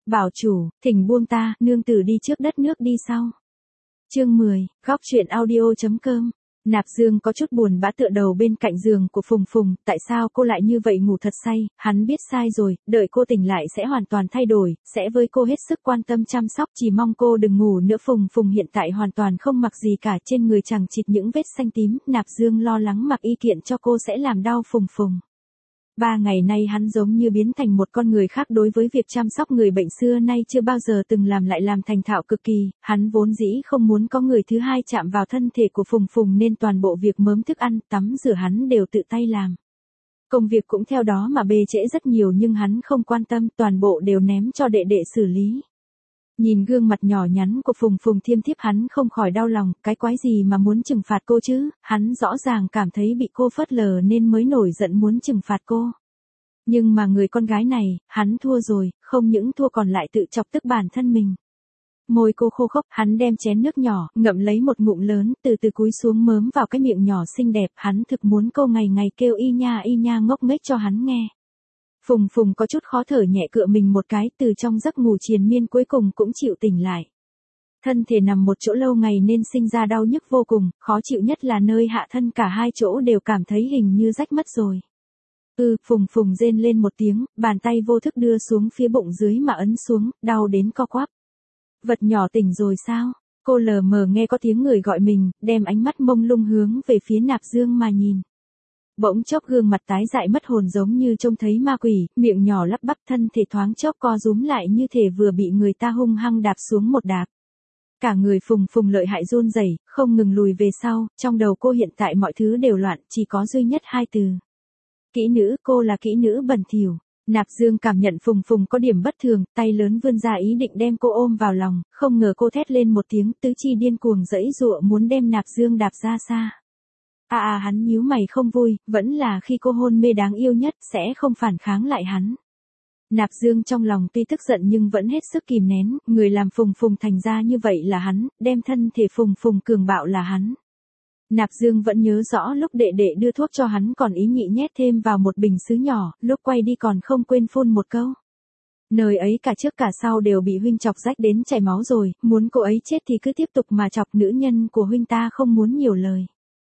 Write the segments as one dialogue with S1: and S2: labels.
S1: bảo chủ, thỉnh buông ta, nương tử đi trước đất nước đi sau. Chương 10, góc truyện audio.com. Nạp Dương có chút buồn bã tựa đầu bên cạnh giường của Phùng Phùng, tại sao cô lại như vậy ngủ thật say, hắn biết sai rồi, đợi cô tỉnh lại sẽ hoàn toàn thay đổi, sẽ với cô hết sức quan tâm chăm sóc, chỉ mong cô đừng ngủ nữa. Phùng Phùng hiện tại hoàn toàn không mặc gì cả, trên người chẳng chịt những vết xanh tím, Nạp Dương lo lắng mặc y kiện cho cô sẽ làm đau Phùng Phùng. 3 ngày nay hắn giống như biến thành một con người khác, đối với việc chăm sóc người bệnh xưa nay chưa bao giờ từng làm lại làm thành thạo cực kỳ, hắn vốn dĩ không muốn có người thứ hai chạm vào thân thể của Phùng Phùng nên toàn bộ việc mớm thức ăn, tắm rửa hắn đều tự tay làm. Công việc cũng theo đó mà bê trễ rất nhiều nhưng hắn không quan tâm, toàn bộ đều ném cho đệ đệ xử lý. Nhìn gương mặt nhỏ nhắn của Phùng Phùng thiêm thiếp hắn không khỏi đau lòng, cái quái gì mà muốn trừng phạt cô chứ, hắn rõ ràng cảm thấy bị cô phớt lờ nên mới nổi giận muốn trừng phạt cô. Nhưng mà người con gái này, hắn thua rồi, không những thua còn lại tự chọc tức bản thân mình. Môi cô khô khốc, hắn đem chén nước nhỏ, ngậm lấy một ngụm lớn, từ từ cúi xuống mớm vào cái miệng nhỏ xinh đẹp, hắn thực muốn cô ngày ngày kêu y nha ngốc nghếch cho hắn nghe. Phùng Phùng có chút khó thở nhẹ cựa mình một cái, từ trong giấc ngủ triền miên cuối cùng cũng chịu tỉnh lại. Thân thể nằm một chỗ lâu ngày nên sinh ra đau nhức vô cùng, khó chịu nhất là nơi hạ thân, cả hai chỗ đều cảm thấy hình như rách mất rồi. Phùng Phùng rên lên một tiếng, bàn tay vô thức đưa xuống phía bụng dưới mà ấn xuống, đau đến co quắp. Vật nhỏ tỉnh rồi sao? Cô lờ mờ nghe có tiếng người gọi mình, đem ánh mắt mông lung hướng về phía Nạp Dương mà nhìn. Bỗng chốc gương mặt tái dại mất hồn giống như trông thấy ma quỷ, miệng nhỏ lắp bắp, thân thể thoáng chốc co rúm lại như thể vừa bị người ta hung hăng đạp xuống một đạp. Cả người Phùng Phùng lợi hại run rẩy, không ngừng lùi về sau, trong đầu cô hiện tại mọi thứ đều loạn, chỉ có duy nhất hai từ. Kỹ nữ, cô là kỹ nữ bẩn thỉu. Nạp Dương cảm nhận Phùng Phùng có điểm bất thường, tay lớn vươn ra ý định đem cô ôm vào lòng, không ngờ cô thét lên một tiếng, tứ chi điên cuồng giãy giụa muốn đem Nạp Dương đạp ra xa. Hắn nhíu mày không vui, vẫn là khi cô hôn mê đáng yêu nhất, sẽ không phản kháng lại hắn. Nạp Dương trong lòng tuy tức giận nhưng vẫn hết sức kìm nén, người làm Phùng Phùng thành ra như vậy là hắn, đem thân thể Phùng Phùng cường bạo là hắn. Nạp Dương vẫn nhớ rõ lúc đệ đệ đưa thuốc cho hắn còn ý nhị nhét thêm vào một bình sứ nhỏ, lúc quay đi còn không quên phun một câu. Nơi ấy cả trước cả sau đều bị huynh chọc rách đến chảy máu rồi, muốn cô ấy chết thì cứ tiếp tục mà chọc, nữ nhân của huynh ta không muốn nhiều lời.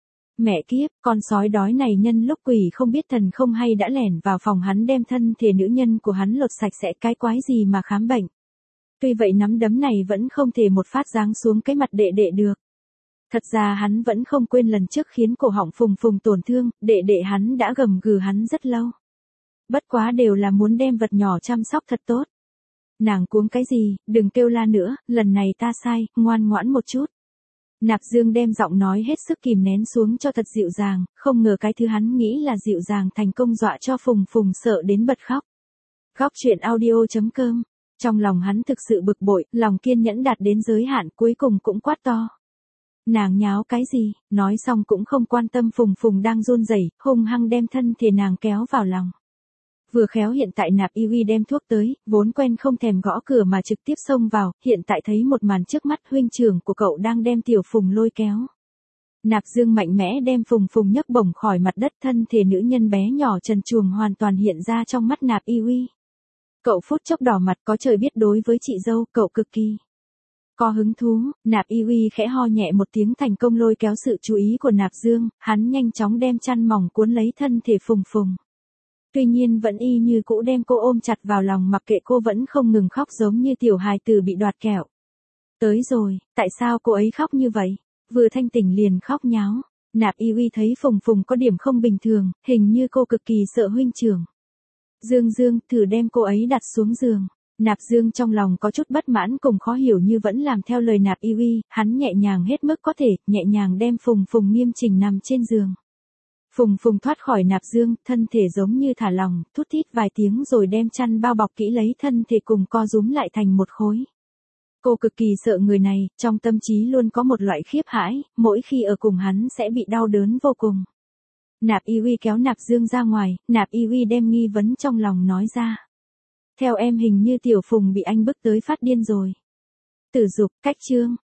S1: Mẹ kiếp, con sói đói này nhân lúc quỷ không biết thần không hay đã lẻn vào phòng hắn đem thân thể nữ nhân của hắn lột sạch sẽ, cái quái gì mà khám bệnh. Tuy vậy nắm đấm này vẫn không thể một phát giáng xuống cái mặt đệ đệ được. Thật ra hắn vẫn không quên lần trước khiến cổ họng Phùng Phùng tổn thương, đệ đệ hắn đã gầm gừ hắn rất lâu. Bất quá đều là muốn đem vật nhỏ chăm sóc thật tốt. Nàng cuống cái gì, đừng kêu la nữa, lần này ta sai, ngoan ngoãn một chút. Nạp Dương đem giọng nói hết sức kìm nén xuống cho thật dịu dàng, không ngờ cái thứ hắn nghĩ là dịu dàng thành công dọa cho Phùng Phùng sợ đến bật khóc. Góc truyện audio.com. Trong lòng hắn thực sự bực bội, lòng kiên nhẫn đạt đến giới hạn, cuối cùng cũng quát to. Nàng nháo cái gì, nói xong cũng không quan tâm Phùng Phùng đang run rẩy, hung hăng đem thân thể nàng kéo vào lòng. Vừa khéo hiện tại Nạp Y Uy đem thuốc tới, vốn quen không thèm gõ cửa mà trực tiếp xông vào, hiện tại thấy một màn trước mắt, huynh trưởng của cậu đang đem tiểu Phùng lôi kéo. Nạp Dương mạnh mẽ đem Phùng Phùng nhấc bổng khỏi mặt đất, thân thể nữ nhân bé nhỏ trần truồng hoàn toàn hiện ra trong mắt Nạp Y Uy. Cậu phút chốc đỏ mặt, có trời biết đối với chị dâu, cậu cực kỳ có hứng thú. Nạp Y Uy khẽ ho nhẹ một tiếng thành công lôi kéo sự chú ý của Nạp Dương, hắn nhanh chóng đem chăn mỏng cuốn lấy thân thể Phùng Phùng. Tuy nhiên vẫn y như cũ đem cô ôm chặt vào lòng, mặc kệ cô vẫn không ngừng khóc giống như tiểu hài tử bị đoạt kẹo. Tới rồi, tại sao cô ấy khóc như vậy? Vừa thanh tỉnh liền khóc nháo. Nạp Y Uy thấy Phùng Phùng có điểm không bình thường, hình như cô cực kỳ sợ huynh trưởng. Dương, thử đem cô ấy đặt xuống giường. Nạp Dương trong lòng có chút bất mãn cùng khó hiểu như vẫn làm theo lời Nạp Y Uy, hắn nhẹ nhàng hết mức có thể, nhẹ nhàng đem Phùng Phùng nghiêm chỉnh nằm trên giường. Phùng Phùng thoát khỏi Nạp Dương, thân thể giống như thả lỏng, thút thít vài tiếng rồi đem chăn bao bọc kỹ lấy thân thể cùng co rúm lại thành một khối. Cô cực kỳ sợ người này, trong tâm trí luôn có một loại khiếp hãi, mỗi khi ở cùng hắn sẽ bị đau đớn vô cùng. Nạp Y Uy kéo Nạp Dương ra ngoài, Nạp Y Uy đem nghi vấn trong lòng nói ra. Theo em hình như tiểu Phùng bị anh bức tới phát điên rồi. Tử dục, cách chương.